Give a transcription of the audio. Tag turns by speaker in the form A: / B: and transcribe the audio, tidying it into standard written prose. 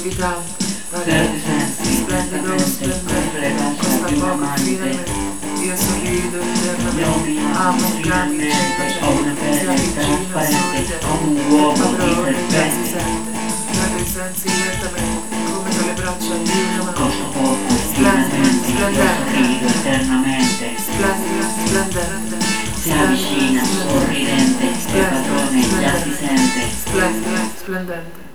A: palpitante, radiante, splendido, splendente, costa poco finalmente, io sorrido eternamente, amo un cane innocente, si avvicina sorridente, il padrone già si sente, prende i sensi lentamente, come tra le braccia di una mano, splendente, splendente,
B: eternamente,
A: splendida, splendente,
B: si avvicina sorridente, il padrone già si sente.
A: splendida, splendente.